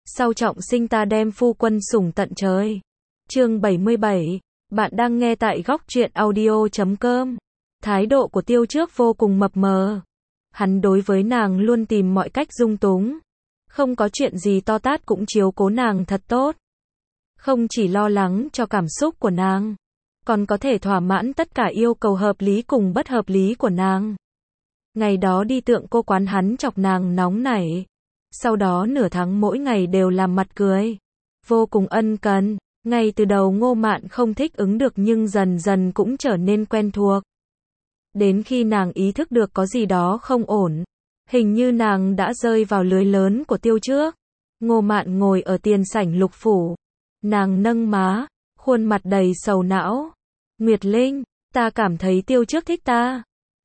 sau trọng sinh ta đem phu quân sủng tận trời. Chương 77, bạn đang nghe tại góc truyện audio.com. Thái độ của Tiêu Trước vô cùng mập mờ. Hắn đối với nàng luôn tìm mọi cách dung túng. Không có chuyện gì to tát cũng chiếu cố nàng thật tốt. Không chỉ lo lắng cho cảm xúc của nàng, còn có thể thỏa mãn tất cả yêu cầu hợp lý cùng bất hợp lý của nàng. Ngày đó đi Tượng Cô quán hắn chọc nàng nóng nảy. Sau đó nửa tháng mỗi ngày đều làm mặt cười. Vô cùng ân cần. Ngay từ đầu Ngô Mạn không thích ứng được nhưng dần dần cũng trở nên quen thuộc. Đến khi nàng ý thức được có gì đó không ổn. Hình như nàng đã rơi vào lưới lớn của Tiêu Trước. Ngô Mạn ngồi ở tiền sảnh Lục phủ. Nàng nâng má, khuôn mặt đầy sầu não. Nguyệt Linh, ta cảm thấy Tiêu Trước thích ta.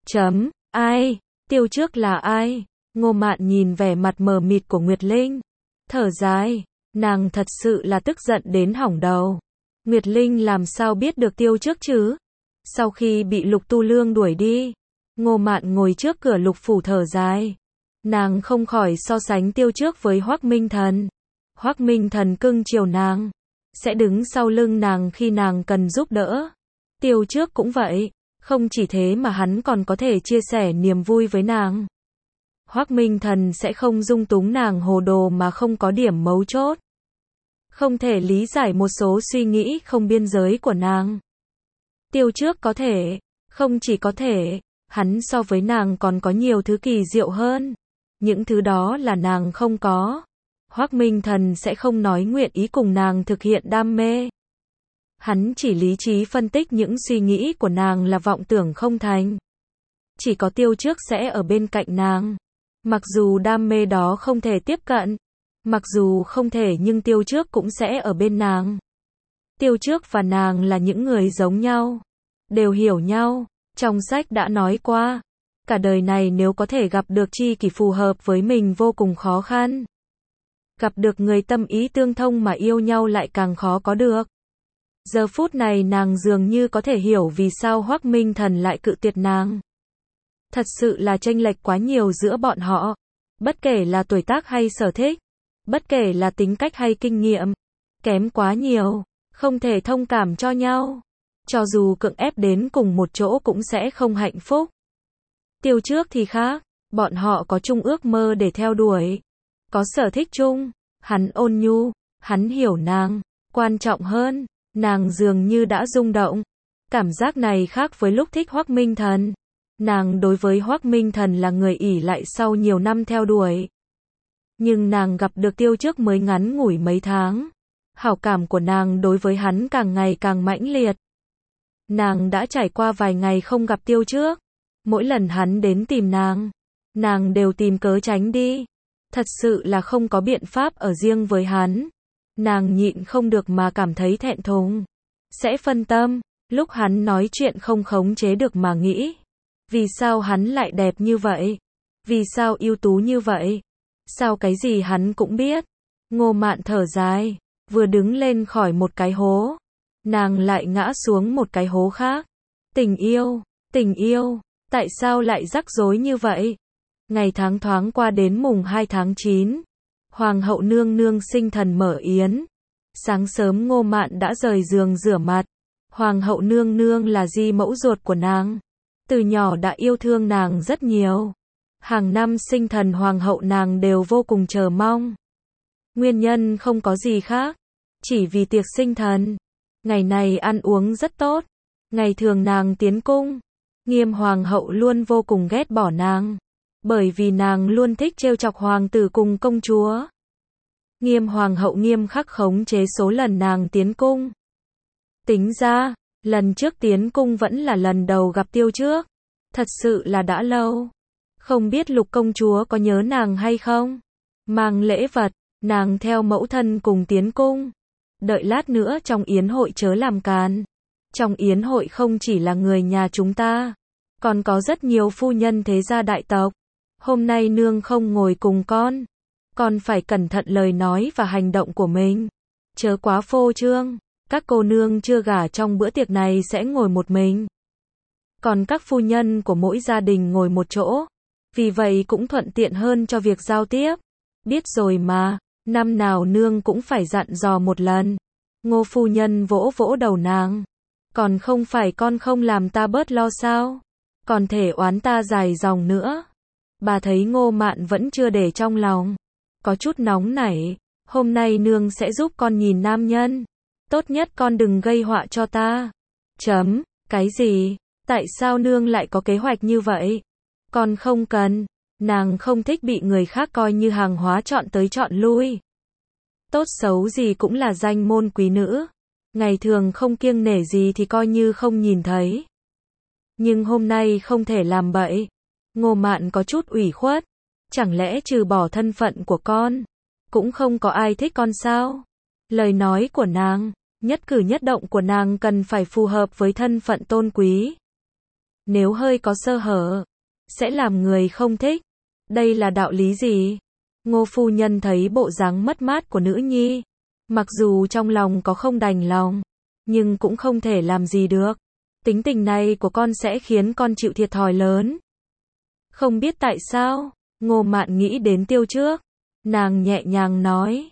Ai? Tiêu Trước là ai? Ngô Mạn nhìn vẻ mặt mờ mịt của Nguyệt Linh. Thở dài, nàng thật sự là tức giận đến hỏng đầu. Nguyệt Linh làm sao biết được Tiêu Trước chứ? Sau khi bị Lục Tu Lương đuổi đi, Ngô Mạn ngồi trước cửa Lục phủ thở dài. Nàng không khỏi so sánh Tiêu Trước với Hoắc Minh Thần. Hoắc Minh Thần cưng chiều nàng, sẽ đứng sau lưng nàng khi nàng cần giúp đỡ. Tiêu Trước cũng vậy, không chỉ thế mà hắn còn có thể chia sẻ niềm vui với nàng. Hoắc Minh Thần sẽ không dung túng nàng hồ đồ mà không có điểm mấu chốt. Không thể lý giải một số suy nghĩ không biên giới của nàng. Tiêu Trước có thể, không chỉ có thể, hắn so với nàng còn có nhiều thứ kỳ diệu hơn. Những thứ đó là nàng không có. Hoắc Minh Thần sẽ không nói nguyện ý cùng nàng thực hiện đam mê. Hắn chỉ lý trí phân tích những suy nghĩ của nàng là vọng tưởng không thành. Chỉ có Tiêu Trước sẽ ở bên cạnh nàng. Mặc dù đam mê đó không thể tiếp cận, mặc dù không thể nhưng Tiêu Trước cũng sẽ ở bên nàng. Tiêu Trước và nàng là những người giống nhau, đều hiểu nhau. Trong sách đã nói qua, cả đời này nếu có thể gặp được tri kỷ phù hợp với mình vô cùng khó khăn. Gặp được người tâm ý tương thông mà yêu nhau lại càng khó có được. Giờ phút này nàng dường như có thể hiểu vì sao Hoắc Minh Thần lại cự tuyệt nàng. Thật sự là chênh lệch quá nhiều giữa bọn họ. Bất kể là tuổi tác hay sở thích, bất kể là tính cách hay kinh nghiệm, kém quá nhiều, không thể thông cảm cho nhau. Cho dù cưỡng ép đến cùng một chỗ cũng sẽ không hạnh phúc. Tiêu Trước thì khác, bọn họ có chung ước mơ để theo đuổi, có sở thích chung, hắn ôn nhu, hắn hiểu nàng, quan trọng hơn, nàng dường như đã rung động. Cảm giác này khác với lúc thích Hoắc Minh Thần. Nàng đối với Hoắc Minh Thần là người ỷ lại sau nhiều năm theo đuổi. Nhưng nàng gặp được Tiêu Trước mới ngắn ngủi mấy tháng. Hảo cảm của nàng đối với hắn càng ngày càng mãnh liệt. Nàng đã trải qua vài ngày không gặp Tiêu Trước. Mỗi lần hắn đến tìm nàng đều tìm cớ tránh đi. Thật sự là không có biện pháp ở riêng với hắn. Nàng nhịn không được mà cảm thấy thẹn thùng. Sẽ phân tâm, lúc hắn nói chuyện không khống chế được mà nghĩ. Vì sao hắn lại đẹp như vậy? Vì sao ưu tú như vậy? Sao cái gì hắn cũng biết? Ngô Mạn thở dài, vừa đứng lên khỏi một cái hố, nàng lại ngã xuống một cái hố khác. Tình yêu, tại sao lại rắc rối như vậy? Ngày tháng thoáng qua đến mùng 2 tháng 9, Hoàng hậu nương nương sinh thần mở yến. Sáng sớm Ngô Mạn đã rời giường rửa mặt. Hoàng hậu nương nương là di mẫu ruột của nàng. Từ nhỏ đã yêu thương nàng rất nhiều. Hàng năm sinh thần hoàng hậu nàng đều vô cùng chờ mong. Nguyên nhân không có gì khác, chỉ vì tiệc sinh thần. Ngày này ăn uống rất tốt. Ngày thường nàng tiến cung, Nghiêm hoàng hậu luôn vô cùng ghét bỏ nàng, bởi vì nàng luôn thích trêu chọc hoàng tử cùng công chúa. Nghiêm hoàng hậu nghiêm khắc khống chế số lần nàng tiến cung. Tính ra, lần trước tiến cung vẫn là lần đầu gặp Tiêu Trước. Thật sự là đã lâu. Không biết Lục công chúa có nhớ nàng hay không? Mang lễ vật, nàng theo mẫu thân cùng tiến cung. Đợi lát nữa trong yến hội chớ làm càn. Trong yến hội không chỉ là người nhà chúng ta, còn có rất nhiều phu nhân thế gia đại tộc. Hôm nay nương không ngồi cùng con phải cẩn thận lời nói và hành động của mình. Chớ quá phô trương. Các cô nương chưa gả trong bữa tiệc này sẽ ngồi một mình. Còn các phu nhân của mỗi gia đình ngồi một chỗ. Vì vậy cũng thuận tiện hơn cho việc giao tiếp. Biết rồi mà, Năm nào nương cũng phải dặn dò một lần. Ngô phu nhân vỗ vỗ đầu nàng. Còn không phải con không làm ta bớt lo sao? Còn thể oán ta dài dòng nữa. Bà thấy Ngô Mạn vẫn chưa để trong lòng. Có chút nóng nảy. Hôm nay nương sẽ giúp con nhìn nam nhân. Tốt nhất con đừng gây họa cho ta. Chấm, cái gì? Tại sao nương lại có kế hoạch như vậy? Con không cần. Nàng không thích bị người khác coi như hàng hóa chọn tới chọn lui. Tốt xấu gì cũng là danh môn quý nữ. Ngày thường không kiêng nể gì thì coi như không nhìn thấy. Nhưng hôm nay không thể làm bậy. Ngô Mạn có chút ủy khuất. Chẳng lẽ trừ bỏ thân phận của con, cũng không có ai thích con sao? Lời nói của nàng, nhất cử nhất động của nàng cần phải phù hợp với thân phận tôn quý. Nếu hơi có sơ hở, sẽ làm người không thích. Đây là đạo lý gì? Ngô phu nhân thấy bộ dáng mất mát của nữ nhi. Mặc dù trong lòng có không đành lòng, nhưng cũng không thể làm gì được. Tính tình này của con sẽ khiến con chịu thiệt thòi lớn. Không biết tại sao, Ngô Mạn nghĩ đến Tiêu Trước. Nàng nhẹ nhàng nói,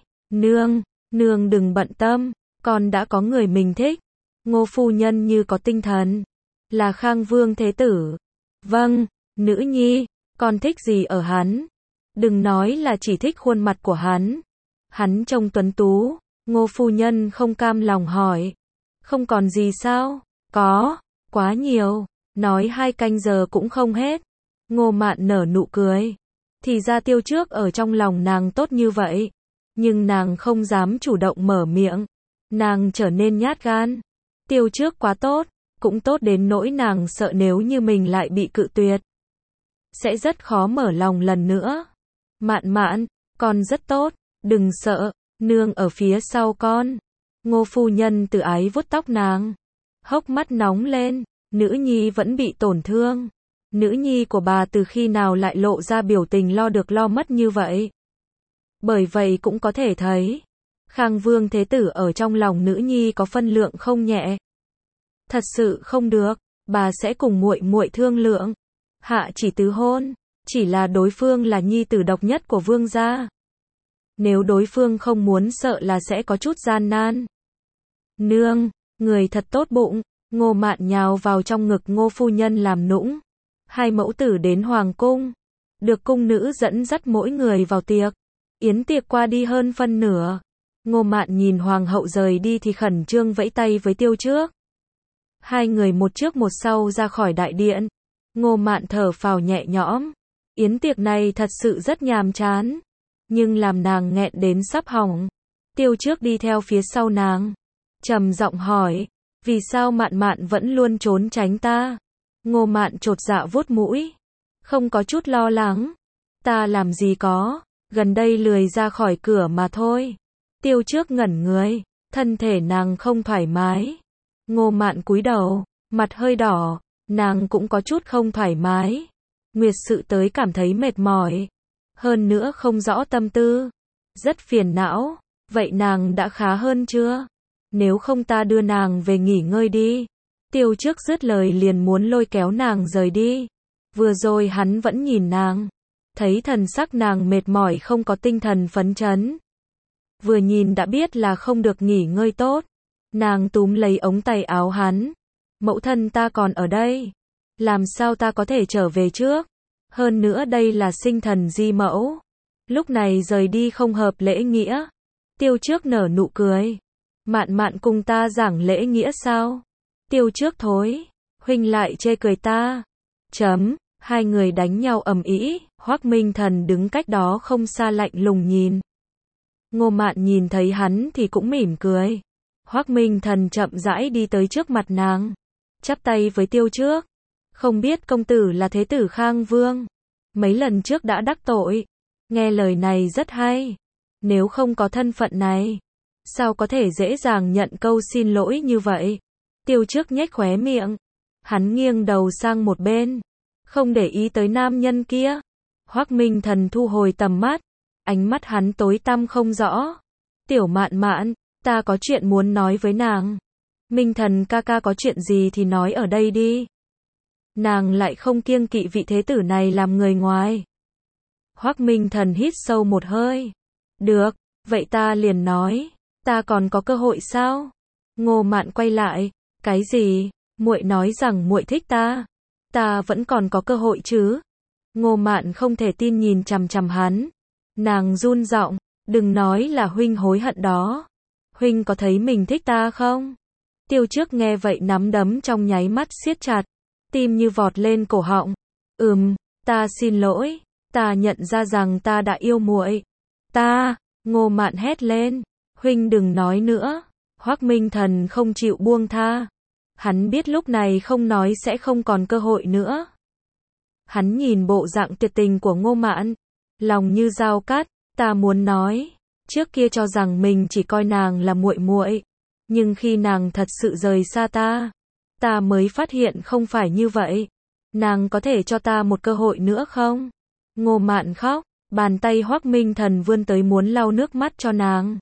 nương đừng bận tâm, con đã có người mình thích. Ngô phu nhân như có tinh thần. Là Khang Vương Thế Tử. Vâng, nữ nhi, con thích gì ở hắn? Đừng nói là chỉ thích khuôn mặt của hắn. Hắn trông tuấn tú. Ngô phu nhân không cam lòng hỏi. Không còn gì sao? Có, quá nhiều. Nói 2 canh giờ cũng không hết. Ngô Mạn nở nụ cười. Thì ra Tiêu Trước ở trong lòng nàng tốt như vậy. Nhưng nàng không dám chủ động mở miệng. Nàng trở nên nhát gan. Tiêu Trước quá tốt. Cũng tốt đến nỗi nàng sợ nếu như mình lại bị cự tuyệt. Sẽ rất khó mở lòng lần nữa. Mạn, con rất tốt. Đừng sợ. Nương ở phía sau con. Ngô phu nhân từ ái vuốt tóc nàng. Hốc mắt nóng lên. Nữ nhi vẫn bị tổn thương. Nữ nhi của bà từ khi nào lại lộ ra biểu tình lo được lo mất như vậy? Bởi vậy cũng có thể thấy, Khang Vương Thế Tử ở trong lòng nữ nhi có phân lượng không nhẹ. Thật sự không được, bà sẽ cùng muội muội thương lượng. Hạ chỉ tứ hôn, chỉ là đối phương là nhi tử độc nhất của vương gia. Nếu đối phương không muốn sợ là sẽ có chút gian nan. Nương, người thật tốt bụng. Ngô Mạn nhào vào trong ngực Ngô phu nhân làm nũng. 2 mẫu tử đến hoàng cung, được cung nữ dẫn dắt mỗi người vào tiệc. Yến tiệc qua đi hơn phân nửa. Ngô Mạn nhìn hoàng hậu rời đi thì khẩn trương vẫy tay với Tiêu Trước. 2 người một trước một sau ra khỏi đại điện. Ngô Mạn thở phào nhẹ nhõm. Yến tiệc này thật sự rất nhàm chán, nhưng làm nàng nghẹn đến sắp hỏng. Tiêu Trước đi theo phía sau nàng, trầm giọng hỏi, vì sao Mạn vẫn luôn trốn tránh ta? Ngô Mạn chột dạ vuốt mũi, không có chút lo lắng. Ta làm gì có, gần đây lười ra khỏi cửa mà thôi. Tiêu Trước ngẩn người, thân thể nàng không thoải mái. Ngô Mạn cúi đầu, mặt hơi đỏ, nàng cũng có chút không thoải mái. Nguyệt sự tới cảm thấy mệt mỏi, hơn nữa không rõ tâm tư, rất phiền não. Vậy nàng đã khá hơn chưa? Nếu không ta đưa nàng về nghỉ ngơi đi. Tiêu Trước dứt lời liền muốn lôi kéo nàng rời đi. Vừa rồi hắn vẫn nhìn nàng, thấy thần sắc nàng mệt mỏi không có tinh thần phấn chấn. Vừa nhìn đã biết là không được nghỉ ngơi tốt. Nàng túm lấy ống tay áo hắn. Mẫu thân ta còn ở đây. Làm sao ta có thể trở về trước? Hơn nữa đây là sinh thần di mẫu. Lúc này rời đi không hợp lễ nghĩa. Tiêu Trước nở nụ cười. Mạn cùng ta giảng lễ nghĩa sao? Tiêu Trước thối. Huynh lại chê cười ta. Chấm. 2 người đánh nhau ầm ĩ. Hoắc Minh Thần đứng cách đó không xa lạnh lùng nhìn. Ngô Mạn nhìn thấy hắn thì cũng mỉm cười. Hoắc Minh Thần chậm rãi đi tới trước mặt nàng, chắp tay với Tiêu Trước. Không biết công tử là thế tử Khang Vương. Mấy lần trước đã đắc tội. Nghe lời này rất hay. Nếu không có thân phận này, sao có thể dễ dàng nhận câu xin lỗi như vậy? Tiêu Trước nhếch khóe miệng. Hắn nghiêng đầu sang một bên, không để ý tới nam nhân kia. Hoắc Minh Thần thu hồi tầm mắt, ánh mắt hắn tối tăm không rõ. Tiểu Mạn, ta có chuyện muốn nói với nàng. Minh Thần ca ca có chuyện gì thì nói ở đây đi. Nàng lại không kiêng kỵ vị thế tử này làm người ngoài. Hoắc Minh Thần hít sâu một hơi. Được, Vậy ta liền nói, ta còn có cơ hội sao? Ngô Mạn quay lại, cái gì? Muội nói rằng muội thích ta vẫn còn có cơ hội chứ? Ngô Mạn không thể tin nhìn chằm chằm hắn. Nàng run giọng, đừng nói là huynh hối hận đó. Huynh có thấy mình thích ta không? Tiêu Trước nghe vậy nắm đấm trong nháy mắt siết chặt, tim như vọt lên cổ họng. Ta xin lỗi, ta nhận ra rằng ta đã yêu muội. Ngô Mạn hét lên, huynh đừng nói nữa. Hoắc Minh Thần không chịu buông tha. Hắn biết lúc này không nói sẽ không còn cơ hội nữa. Hắn nhìn bộ dạng tuyệt tình của Ngô Mạn, lòng như dao cắt, ta muốn nói, trước kia cho rằng mình chỉ coi nàng là muội muội, nhưng khi nàng thật sự rời xa ta mới phát hiện không phải như vậy. Nàng có thể cho ta một cơ hội nữa không? Ngô Mạn khóc, bàn tay Hoắc Minh Thần vươn tới muốn lau nước mắt cho nàng.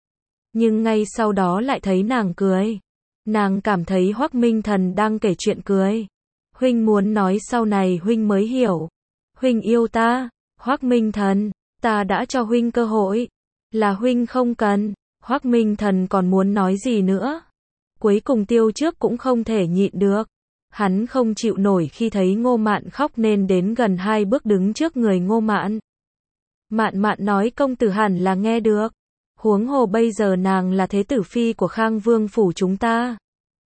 Nhưng ngay sau đó lại thấy nàng cười. Nàng cảm thấy Hoắc Minh Thần đang kể chuyện cười. Huynh muốn nói sau này huynh mới hiểu. Huynh yêu ta, Hoắc Minh Thần, ta đã cho huynh cơ hội. Là huynh không cần. Hoắc Minh Thần còn muốn nói gì nữa. Cuối cùng Tiêu Trước cũng không thể nhịn được. Hắn không chịu nổi khi thấy Ngô Mạn khóc nên đến gần 2 bước đứng trước người Ngô Mạn. Mạn Mạn nói công tử hẳn là nghe được. Huống hồ bây giờ nàng là thế tử phi của Khang Vương phủ chúng ta.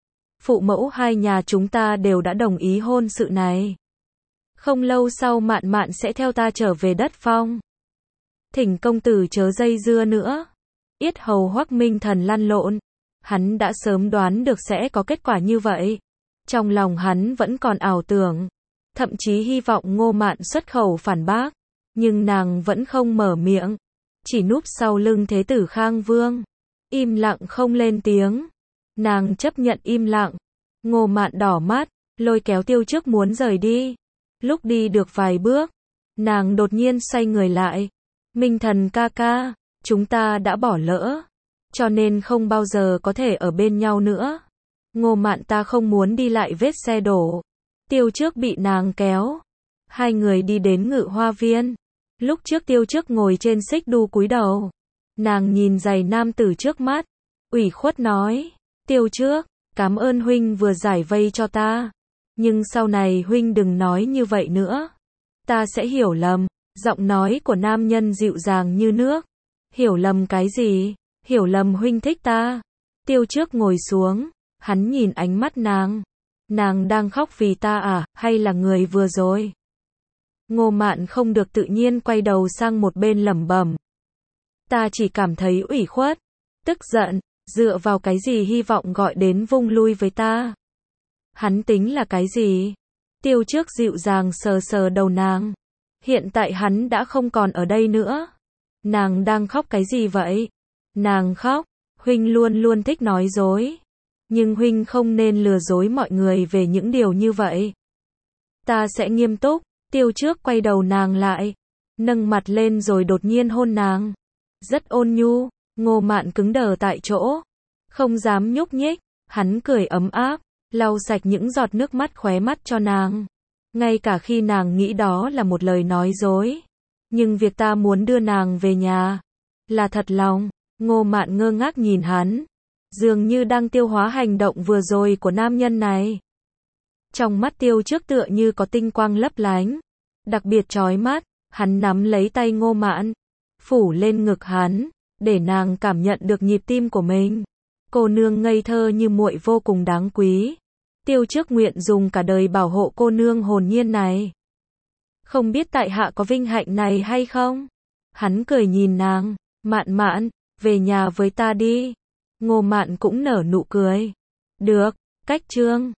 Phụ mẫu hai nhà chúng ta đều đã đồng ý hôn sự này. Không lâu sau Mạn Mạn sẽ theo ta trở về đất Phong. Thỉnh công tử chớ dây dưa nữa. Yết hầu Hoắc Minh Thần lăn lộn. Hắn đã sớm đoán được sẽ có kết quả như vậy. Trong lòng hắn vẫn còn ảo tưởng. Thậm chí hy vọng Ngô Mạn xuất khẩu phản bác. Nhưng nàng vẫn không mở miệng. Chỉ núp sau lưng thế tử Khang Vương. Im lặng không lên tiếng. Nàng chấp nhận im lặng. Ngô Mạn đỏ mắt, lôi kéo Tiêu Trước muốn rời đi. Lúc đi được vài bước, nàng đột nhiên xoay người lại. Minh Thần ca ca, chúng ta đã bỏ lỡ. Cho nên không bao giờ có thể ở bên nhau nữa. Ngô Mạn ta không muốn đi lại vết xe đổ. Tiêu Trước bị nàng kéo. Hai người đi đến Ngự Hoa Viên. Lúc trước Tiêu Trước ngồi trên xích đu cúi đầu. Nàng nhìn giày nam tử trước mắt. Ủy khuất nói. Tiêu Trước, cảm ơn huynh vừa giải vây cho ta. Nhưng sau này huynh đừng nói như vậy nữa. Ta sẽ hiểu lầm. Giọng nói của nam nhân dịu dàng như nước. Hiểu lầm cái gì? Hiểu lầm huynh thích ta. Tiêu Trước ngồi xuống. Hắn nhìn ánh mắt nàng. Nàng đang khóc vì ta à, hay là người vừa rồi? Ngô Mạn không được tự nhiên quay đầu sang một bên lẩm bẩm. Ta chỉ cảm thấy ủy khuất, tức giận, dựa vào cái gì hy vọng gọi đến vung lui với ta? Hắn tính là cái gì? Tiêu Trước dịu dàng sờ sờ đầu nàng. Hiện tại hắn đã không còn ở đây nữa. Nàng đang khóc cái gì vậy? Nàng khóc, huynh luôn luôn thích nói dối. Nhưng huynh không nên lừa dối mọi người về những điều như vậy. Ta sẽ nghiêm túc. Tiêu Trước quay đầu nàng lại, nâng mặt lên rồi đột nhiên hôn nàng. Rất ôn nhu, Ngô Mạn cứng đờ tại chỗ, không dám nhúc nhích. Hắn cười ấm áp, lau sạch những giọt nước mắt khóe mắt cho nàng. Ngay cả khi nàng nghĩ đó là một lời nói dối. Nhưng việc ta muốn đưa nàng về nhà là thật lòng. Ngô Mạn ngơ ngác nhìn hắn, dường như đang tiêu hóa hành động vừa rồi của nam nhân này. Trong mắt Tiêu Trước tựa như có tinh quang lấp lánh, đặc biệt chói mắt. Hắn nắm lấy tay Ngô Mạn, phủ lên ngực hắn, để nàng cảm nhận được nhịp tim của mình. Cô nương ngây thơ như muội vô cùng đáng quý. Tiêu Trước nguyện dùng cả đời bảo hộ cô nương hồn nhiên này. Không biết tại hạ có vinh hạnh này hay không? Hắn cười nhìn nàng, Mạn Mạn, về nhà với ta đi. Ngô Mạn cũng nở nụ cười. Được, cách chương.